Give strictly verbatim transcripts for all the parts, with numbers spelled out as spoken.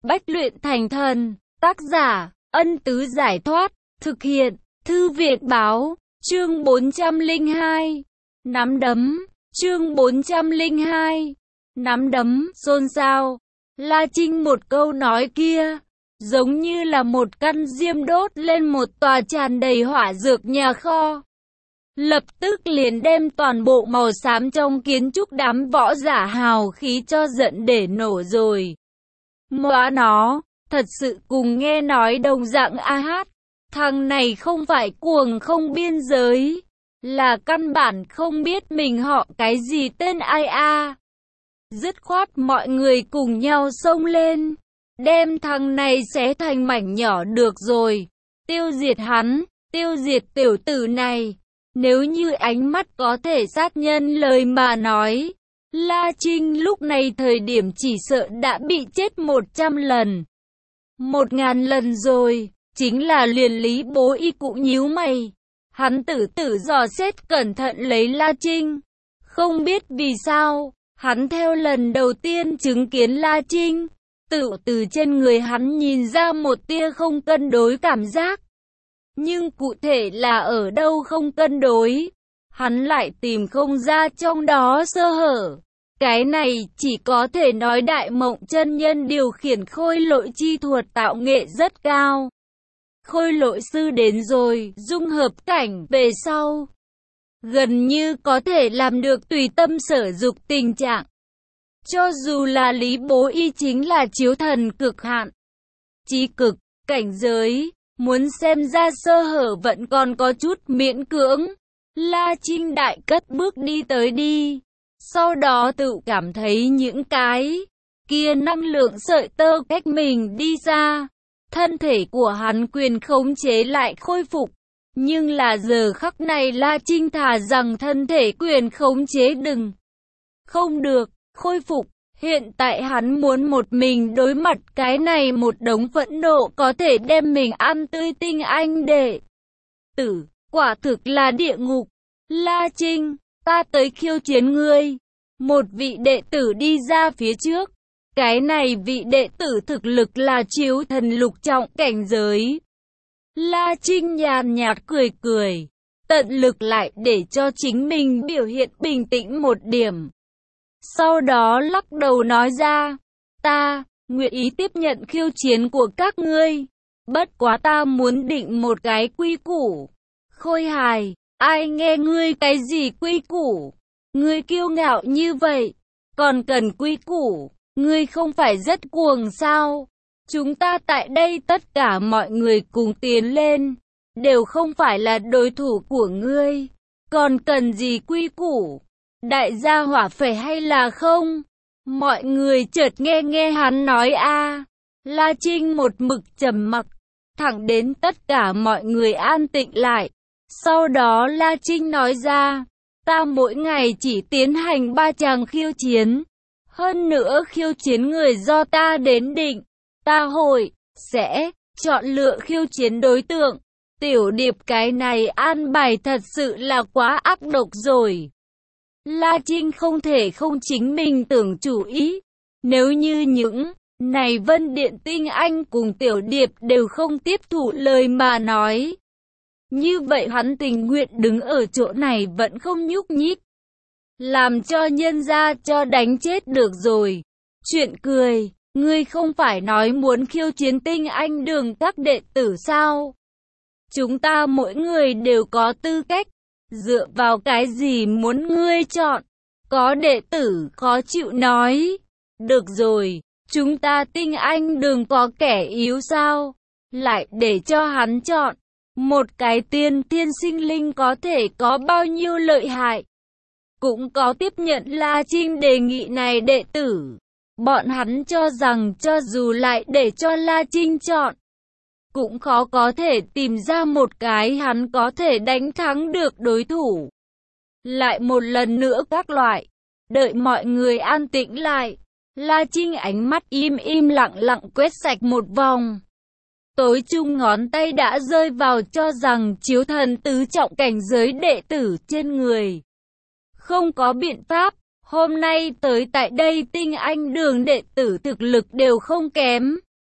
Bách luyện thành thần. Tác giả, Ân Tứ Giải Thoát. Thực hiện, Thư Việt Báo. Chương bốn trăm lẻ hai. Nắm đấm. Chương bốn trăm lẻ hai. Nắm đấm, xôn xao. La Trinh một câu nói kia, giống như là một căn diêm đốt lên một tòa tràn đầy hỏa dược nhà kho. Lập tức liền đem toàn bộ màu xám trong kiến trúc đám võ giả hào khí cho giận để nổ rồi. Móa nó, thật sự cùng nghe nói đồng dạng a hát. Thằng này không phải cuồng không biên giới, là căn bản không biết mình họ cái gì tên ai a. Dứt khoát mọi người cùng nhau xông lên, đem thằng này xé thành mảnh nhỏ được rồi. Tiêu diệt hắn, tiêu diệt tiểu tử này. Nếu như ánh mắt có thể sát nhân lời mà nói, La Trinh lúc này thời điểm chỉ sợ đã bị chết một trăm lần. Một ngàn lần rồi, chính là liền Lý Bố Y cũng nhíu mày. Hắn tử tử dò xét cẩn thận lấy La Trinh. Không biết vì sao, hắn theo lần đầu tiên chứng kiến La Trinh, tự từ trên người hắn nhìn ra một tia không cân đối cảm giác. Nhưng cụ thể là ở đâu không cân đối, hắn lại tìm không ra trong đó sơ hở. Cái này chỉ có thể nói Đại Mộng chân nhân điều khiển khôi lỗi chi thuật tạo nghệ rất cao. Khôi lỗi sư đến rồi, dung hợp cảnh về sau, gần như có thể làm được tùy tâm sở dục tình trạng. Cho dù là Lý Bố Y chính là chiếu thần cực hạn, chí cực, cảnh giới, muốn xem ra sơ hở vẫn còn có chút miễn cưỡng. La Trinh đại cất bước đi tới đi, sau đó tự cảm thấy những cái kia năng lượng sợi tơ cách mình đi ra. Thân thể của hắn quyền khống chế lại khôi phục. Nhưng là giờ khắc này La Trinh thà rằng thân thể quyền khống chế đừng không được khôi phục. Hiện tại hắn muốn một mình đối mặt cái này một đống phẫn nộ có thể đem mình ăn tươi tinh anh đệ tử. Quả thực là địa ngục. La Trinh, ta tới khiêu chiến ngươi. Một vị đệ tử đi ra phía trước. Cái này vị đệ tử thực lực là chiếu thần lục trọng cảnh giới. La Trinh nhàn nhạt cười cười, tận lực lại để cho chính mình biểu hiện bình tĩnh một điểm. Sau đó lắc đầu nói ra, ta, nguyện ý tiếp nhận khiêu chiến của các ngươi. Bất quá ta muốn định một cái quy củ. Khôi hài, ai nghe ngươi cái gì quy củ? Ngươi kiêu ngạo như vậy, còn cần quy củ? Ngươi không phải rất cuồng sao? Chúng ta tại đây tất cả mọi người cùng tiến lên, đều không phải là đối thủ của ngươi. Còn cần gì quy củ? Đại gia hỏa phải hay là không? Mọi người chợt nghe nghe hắn nói a. La Trinh một mực trầm mặc, thẳng đến tất cả mọi người an tĩnh lại. Sau đó La Trinh nói ra, ta mỗi ngày chỉ tiến hành ba chàng khiêu chiến. Hơn nữa khiêu chiến người do ta đến định. Ta hội, sẽ, chọn lựa khiêu chiến đối tượng. Tiểu Điệp cái này an bài thật sự là quá ác độc rồi. La Trinh không thể không chính mình tưởng chủ ý. Nếu như những này Vân Điện tinh anh cùng Tiểu Điệp đều không tiếp thụ lời mà nói, như vậy hắn tình nguyện đứng ở chỗ này vẫn không nhúc nhích. Làm cho nhân gia cho đánh chết được rồi. Chuyện cười, ngươi không phải nói muốn khiêu chiến tinh anh đường các đệ tử sao? Chúng ta mỗi người đều có tư cách. Dựa vào cái gì muốn ngươi chọn? Có đệ tử khó chịu nói. Được rồi, chúng ta tinh anh đường có kẻ yếu sao? Lại để cho hắn chọn. Một cái tiên thiên sinh linh có thể có bao nhiêu lợi hại? Cũng có tiếp nhận La Trinh đề nghị này đệ tử. Bọn hắn cho rằng cho dù lại để cho La Trinh chọn, cũng khó có thể tìm ra một cái hắn có thể đánh thắng được đối thủ. Lại một lần nữa các loại, đợi mọi người an tĩnh lại, La Trinh ánh mắt im im lặng lặng quét sạch một vòng. Tối trung ngón tay đã rơi vào cho rằng chiếu thần tứ trọng cảnh giới đệ tử trên người. Không có biện pháp, hôm nay tới tại đây tinh anh đường đệ tử thực lực đều không kém.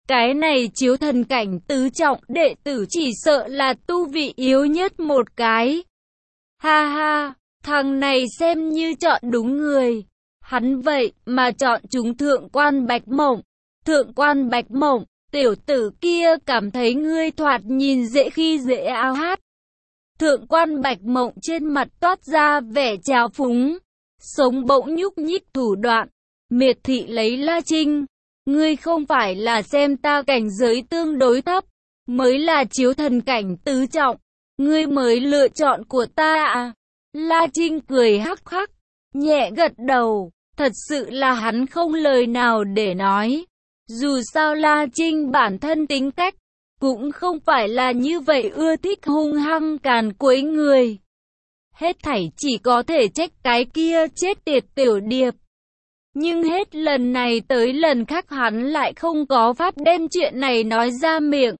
Cái này chiếu thần cảnh tứ trọng đệ tử chỉ sợ là tu vị yếu nhất một cái. Ha ha, thằng này xem như chọn đúng người. Hắn vậy mà chọn chúng thượng quan Bạch Mộng. Thượng quan Bạch Mộng, tiểu tử kia cảm thấy ngươi thoạt nhìn dễ khi dễ ao hát. Thượng quan Bạch Mộng trên mặt toát ra vẻ trào phúng, sống bỗng nhúc nhích thủ đoạn, miệt thị lấy La Trinh. Ngươi không phải là xem ta cảnh giới tương đối thấp, mới là chiếu thần cảnh tứ trọng, ngươi mới lựa chọn của ta à? La Trinh cười hắc hắc, nhẹ gật đầu, thật sự là hắn không lời nào để nói. Dù sao La Trinh bản thân tính cách, cũng không phải là như vậy ưa thích hung hăng càn quấy người. Hết thảy chỉ có thể trách cái kia chết tiệt tiểu điệp. Nhưng hết lần này tới lần khác hắn lại không có pháp đem chuyện này nói ra miệng.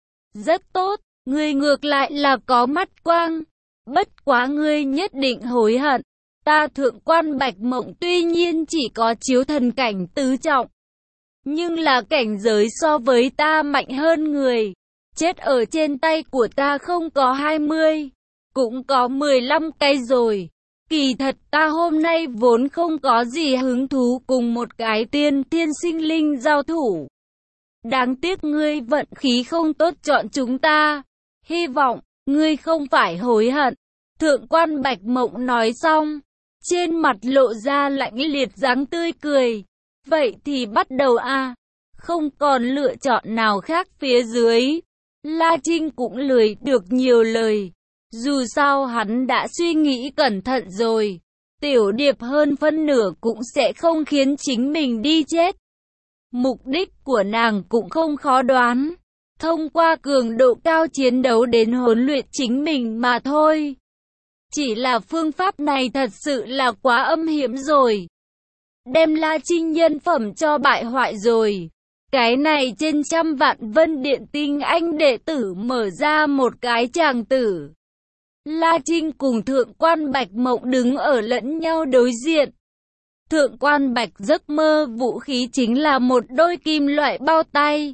Rất tốt, ngươi ngược lại là có mắt quang. Bất quá ngươi nhất định hối hận. Ta thượng quan Bạch Mộng tuy nhiên chỉ có chiếu thần cảnh tứ trọng, nhưng là cảnh giới so với ta mạnh hơn người. Chết ở trên tay của ta không có hai mươi, cũng có mười lăm cái rồi. Kỳ thật ta hôm nay vốn không có gì hứng thú cùng một cái tiên thiên sinh linh giao thủ. Đáng tiếc ngươi vận khí không tốt chọn chúng ta. Hy vọng, ngươi không phải hối hận. Thượng quan Bạch Mộng nói xong, trên mặt lộ ra lạnh liệt dáng tươi cười. Vậy thì bắt đầu a, không còn lựa chọn nào khác phía dưới. La Trinh cũng lười được nhiều lời. Dù sao hắn đã suy nghĩ cẩn thận rồi. Tiểu điệp hơn phân nửa cũng sẽ không khiến chính mình đi chết. Mục đích của nàng cũng không khó đoán. Thông qua cường độ cao chiến đấu đến huấn luyện chính mình mà thôi. Chỉ là phương pháp này thật sự là quá âm hiểm rồi. Đem La Trinh nhân phẩm cho bại hoại rồi. Cái này trên trăm vạn Vân Điện tinh anh đệ tử mở ra một cái tràng tử. La Trinh cùng thượng quan Bạch Mộng đứng ở lẫn nhau đối diện. Thượng quan Bạch giấc mơ vũ khí chính là một đôi kim loại bao tay.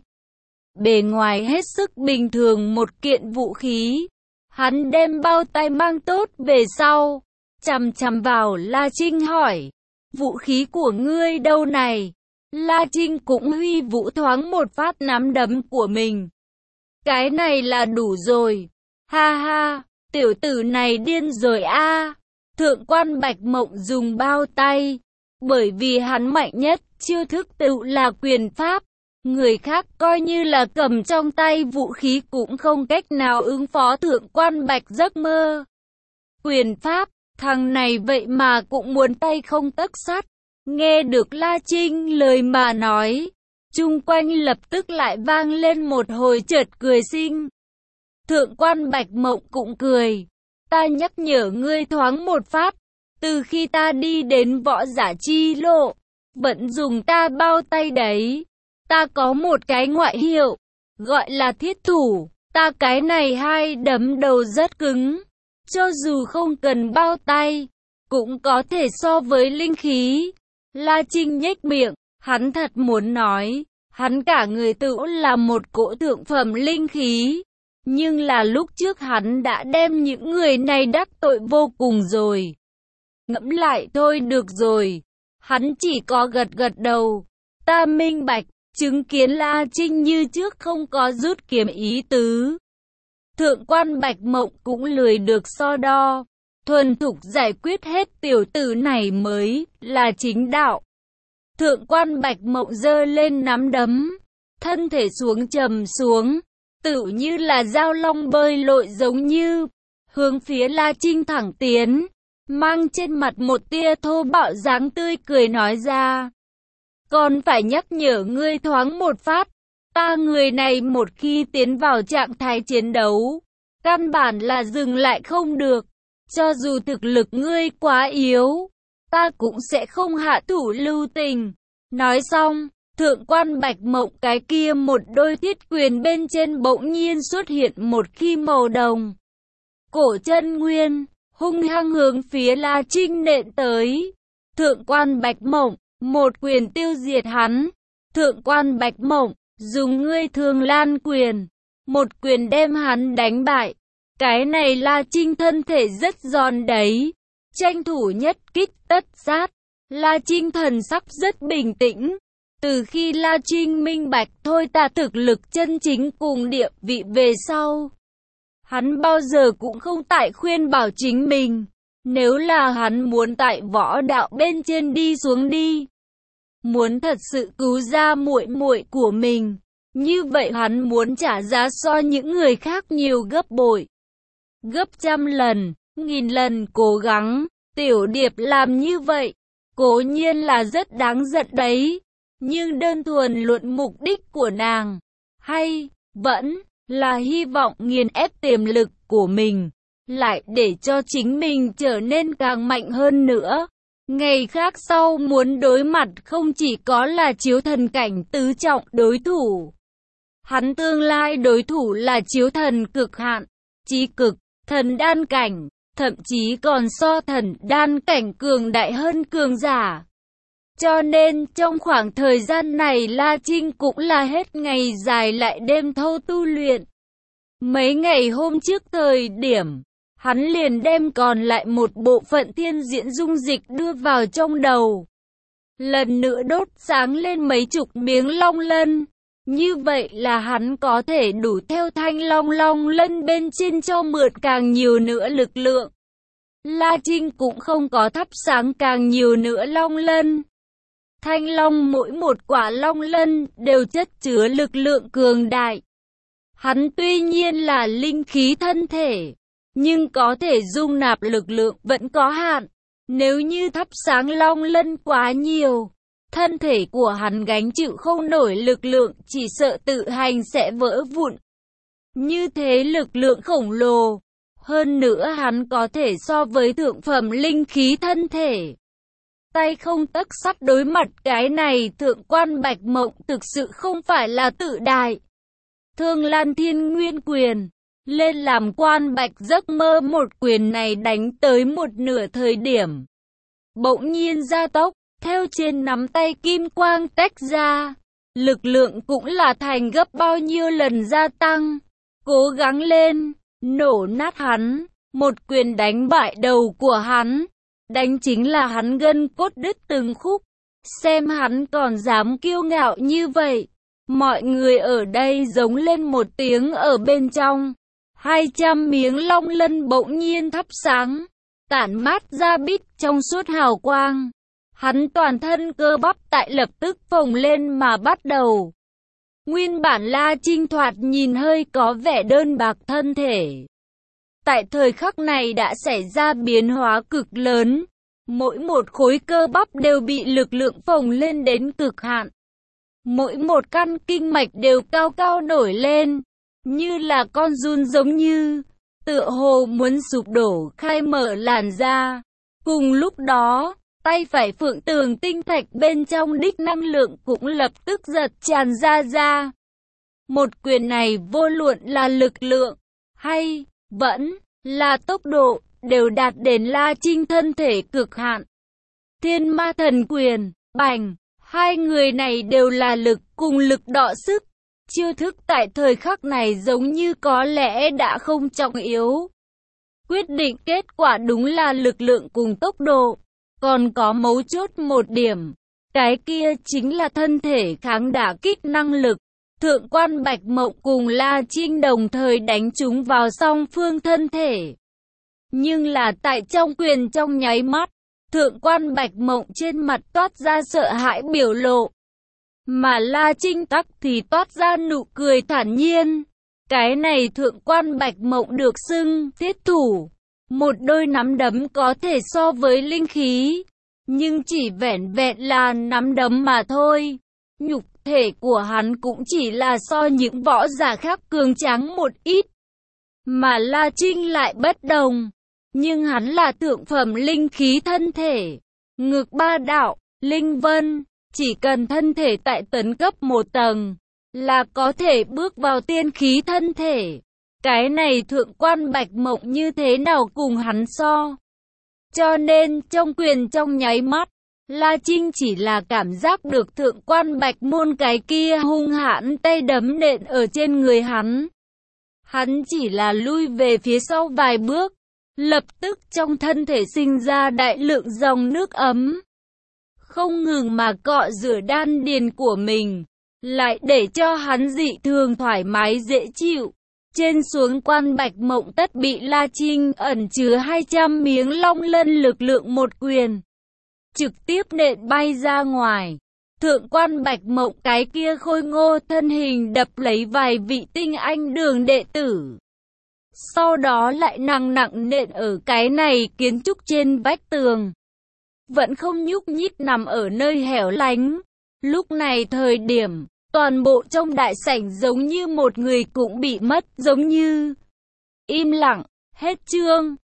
Bề ngoài hết sức bình thường một kiện vũ khí. Hắn đem bao tay mang tốt về sau. Chằm chằm vào La Trinh hỏi. Vũ khí của ngươi đâu này? La Trinh cũng huy vũ thoáng một phát nắm đấm của mình. Cái này là đủ rồi. Ha ha, tiểu tử này điên rồi a. Thượng quan Bạch Mộng dùng bao tay. Bởi vì hắn mạnh nhất, chiêu thức tự là quyền pháp. Người khác coi như là cầm trong tay vũ khí cũng không cách nào ứng phó thượng quan Bạch giấc mơ. Quyền pháp, thằng này vậy mà cũng muốn tay không tấc sắt. Nghe được La Trinh lời mà nói, chung quanh lập tức lại vang lên một hồi chợt cười xinh. Thượng quan Bạch Mộng cũng cười. Ta nhắc nhở ngươi thoáng một phát, từ khi ta đi đến võ giả chi lộ, vẫn dùng ta bao tay đấy. Ta có một cái ngoại hiệu, gọi là thiết thủ. Ta cái này hai đấm đầu rất cứng, cho dù không cần bao tay, cũng có thể so với linh khí. La Trinh nhếch miệng, hắn thật muốn nói, hắn cả người tự là một cỗ thượng phẩm linh khí. Nhưng là lúc trước hắn đã đem những người này đắc tội vô cùng rồi. Ngẫm lại thôi được rồi. Hắn chỉ có gật gật đầu. Ta minh bạch, chứng kiến La Trinh như trước không có rút kiếm ý tứ. Thượng quan Bạch Mộng cũng lười được so đo. Thuần thục giải quyết hết tiểu tử này mới là chính đạo. Thượng quan Bạch Mộng giơ lên nắm đấm, thân thể xuống trầm xuống, tự như là dao long bơi lội giống như, hướng phía La Trinh thẳng tiến, mang trên mặt một tia thô bạo dáng tươi cười nói ra. Còn phải nhắc nhở ngươi thoáng một phát, ta người này một khi tiến vào trạng thái chiến đấu, căn bản là dừng lại không được. Cho dù thực lực ngươi quá yếu, ta cũng sẽ không hạ thủ lưu tình. Nói xong, thượng quan Bạch Mộng cái kia một đôi thiết quyền bên trên bỗng nhiên xuất hiện một khi màu đồng. Cổ chân nguyên, hung hăng hướng phía La Trinh nện tới. Thượng quan Bạch Mộng, một quyền tiêu diệt hắn. Thượng quan Bạch Mộng, dùng ngươi Thường Lan quyền, một quyền đem hắn đánh bại. Cái này La Trinh thân thể rất giòn đấy, tranh thủ nhất kích tất sát. La Trinh thần sắc rất bình tĩnh. Từ khi La Trinh minh bạch thôi ta thực lực chân chính cùng địa vị về sau, hắn bao giờ cũng không tại khuyên bảo chính mình. Nếu là hắn muốn tại võ đạo bên trên đi xuống đi, muốn thật sự cứu ra muội muội của mình, như vậy hắn muốn trả giá so những người khác nhiều gấp bội, gấp trăm lần, nghìn lần cố gắng. Tiểu Điệp làm như vậy, cố nhiên là rất đáng giận đấy, nhưng đơn thuần luận mục đích của nàng, hay vẫn là hy vọng nghiền ép tiềm lực của mình, lại để cho chính mình trở nên càng mạnh hơn nữa. Ngày khác sau muốn đối mặt không chỉ có là chiếu thần cảnh tứ trọng đối thủ, hắn tương lai đối thủ là chiếu thần cực hạn, chí cực, thần đan cảnh, thậm chí còn so thần đan cảnh cường đại hơn cường giả. Cho nên trong khoảng thời gian này La Trinh cũng là hết ngày dài lại đêm thâu tu luyện. Mấy ngày hôm trước thời điểm, hắn liền đem còn lại một bộ phận thiên diễn dung dịch đưa vào trong đầu. Lần nữa đốt sáng lên mấy chục miếng long lân. Như vậy là hắn có thể đủ theo thanh long long lân bên trên cho mượn càng nhiều nữa lực lượng. La Trinh cũng không có thắp sáng càng nhiều nữa long lân. Thanh long mỗi một quả long lân đều chất chứa lực lượng cường đại. Hắn tuy nhiên là linh khí thân thể, nhưng có thể dung nạp lực lượng vẫn có hạn. Nếu như thắp sáng long lân quá nhiều, thân thể của hắn gánh chịu không nổi lực lượng, chỉ sợ tự hành sẽ vỡ vụn. Như thế lực lượng khổng lồ, hơn nữa hắn có thể so với thượng phẩm linh khí thân thể. Tay không tấc sắt đối mặt cái này thượng quan Bạch Mộng thực sự không phải là tự đại. Thương Lan Thiên Nguyên quyền, lên làm quan Bạch giấc mơ một quyền này đánh tới một nửa thời điểm. Bỗng nhiên gia tốc, theo trên nắm tay kim quang tách ra. Lực lượng cũng là thành gấp bao nhiêu lần gia tăng. Cố gắng lên, nổ nát hắn, một quyền đánh bại đầu của hắn. Đánh chính là hắn gân cốt đứt từng khúc. Xem hắn còn dám kiêu ngạo như vậy. Mọi người ở đây giống lên một tiếng ở bên trong. Hai trăm miếng long lân bỗng nhiên thắp sáng, tản mát ra bít trong suốt hào quang. Hắn toàn thân cơ bắp tại lập tức phồng lên mà bắt đầu. Nguyên bản La Trinh thoạt nhìn hơi có vẻ đơn bạc thân thể. Tại thời khắc này đã xảy ra biến hóa cực lớn. Mỗi một khối cơ bắp đều bị lực lượng phồng lên đến cực hạn. Mỗi một căn kinh mạch đều cao cao nổi lên, như là con giun giống như, tựa hồ muốn sụp đổ khai mở làn da. Cùng lúc đó, tay phải Phượng Tường tinh thạch bên trong đích năng lượng cũng lập tức giật tràn ra ra. Một quyền này vô luận là lực lượng, hay vẫn là tốc độ, đều đạt đến La Trinh thân thể cực hạn. Thiên Ma Thần Quyền, bành, hai người này đều là lực cùng lực đọ sức. Chiêu thức tại thời khắc này giống như có lẽ đã không trọng yếu. Quyết định kết quả đúng là lực lượng cùng tốc độ. Còn có mấu chốt một điểm, cái kia chính là thân thể kháng đả kích năng lực. Thượng quan Bạch Mộng cùng La Trinh đồng thời đánh chúng vào song phương thân thể. Nhưng là tại trong quyền trong nháy mắt, thượng quan Bạch Mộng trên mặt toát ra sợ hãi biểu lộ. Mà La Trinh tắc thì toát ra nụ cười thản nhiên. Cái này thượng quan Bạch Mộng được xưng thiết thủ. Một đôi nắm đấm có thể so với linh khí, nhưng chỉ vẻn vẹn là nắm đấm mà thôi. Nhục thể của hắn cũng chỉ là so những võ giả khác cường tráng một ít. Mà La Trinh lại bất đồng. Nhưng hắn là thượng phẩm linh khí thân thể. Ngực ba đạo, linh vân. Chỉ cần thân thể tại tấn cấp một tầng, là có thể bước vào tiên khí thân thể. Cái này thượng quan Bạch Mộng như thế nào cùng hắn so. Cho nên trong quyền trong nháy mắt, La Trinh chỉ là cảm giác được thượng quan Bạch Môn cái kia hung hãn tay đấm nện ở trên người hắn. Hắn chỉ là lui về phía sau vài bước, lập tức trong thân thể sinh ra đại lượng dòng nước ấm, không ngừng mà cọ rửa đan điền của mình, lại để cho hắn dị thường thoải mái dễ chịu. Trên xuống quan Bạch Mộng Tất bị La Trinh ẩn chứa hai trăm miếng long lân lực lượng một quyền trực tiếp nện bay ra ngoài. Thượng quan Bạch Mộng cái kia khôi ngô thân hình đập lấy vài vị tinh anh đường đệ tử, sau đó lại nặng nặng nện ở cái này kiến trúc trên vách tường, vẫn không nhúc nhích nằm ở nơi hẻo lánh. Lúc này thời điểm, toàn bộ trong đại sảnh giống như một người cũng bị mất, giống như im lặng. Hết chương.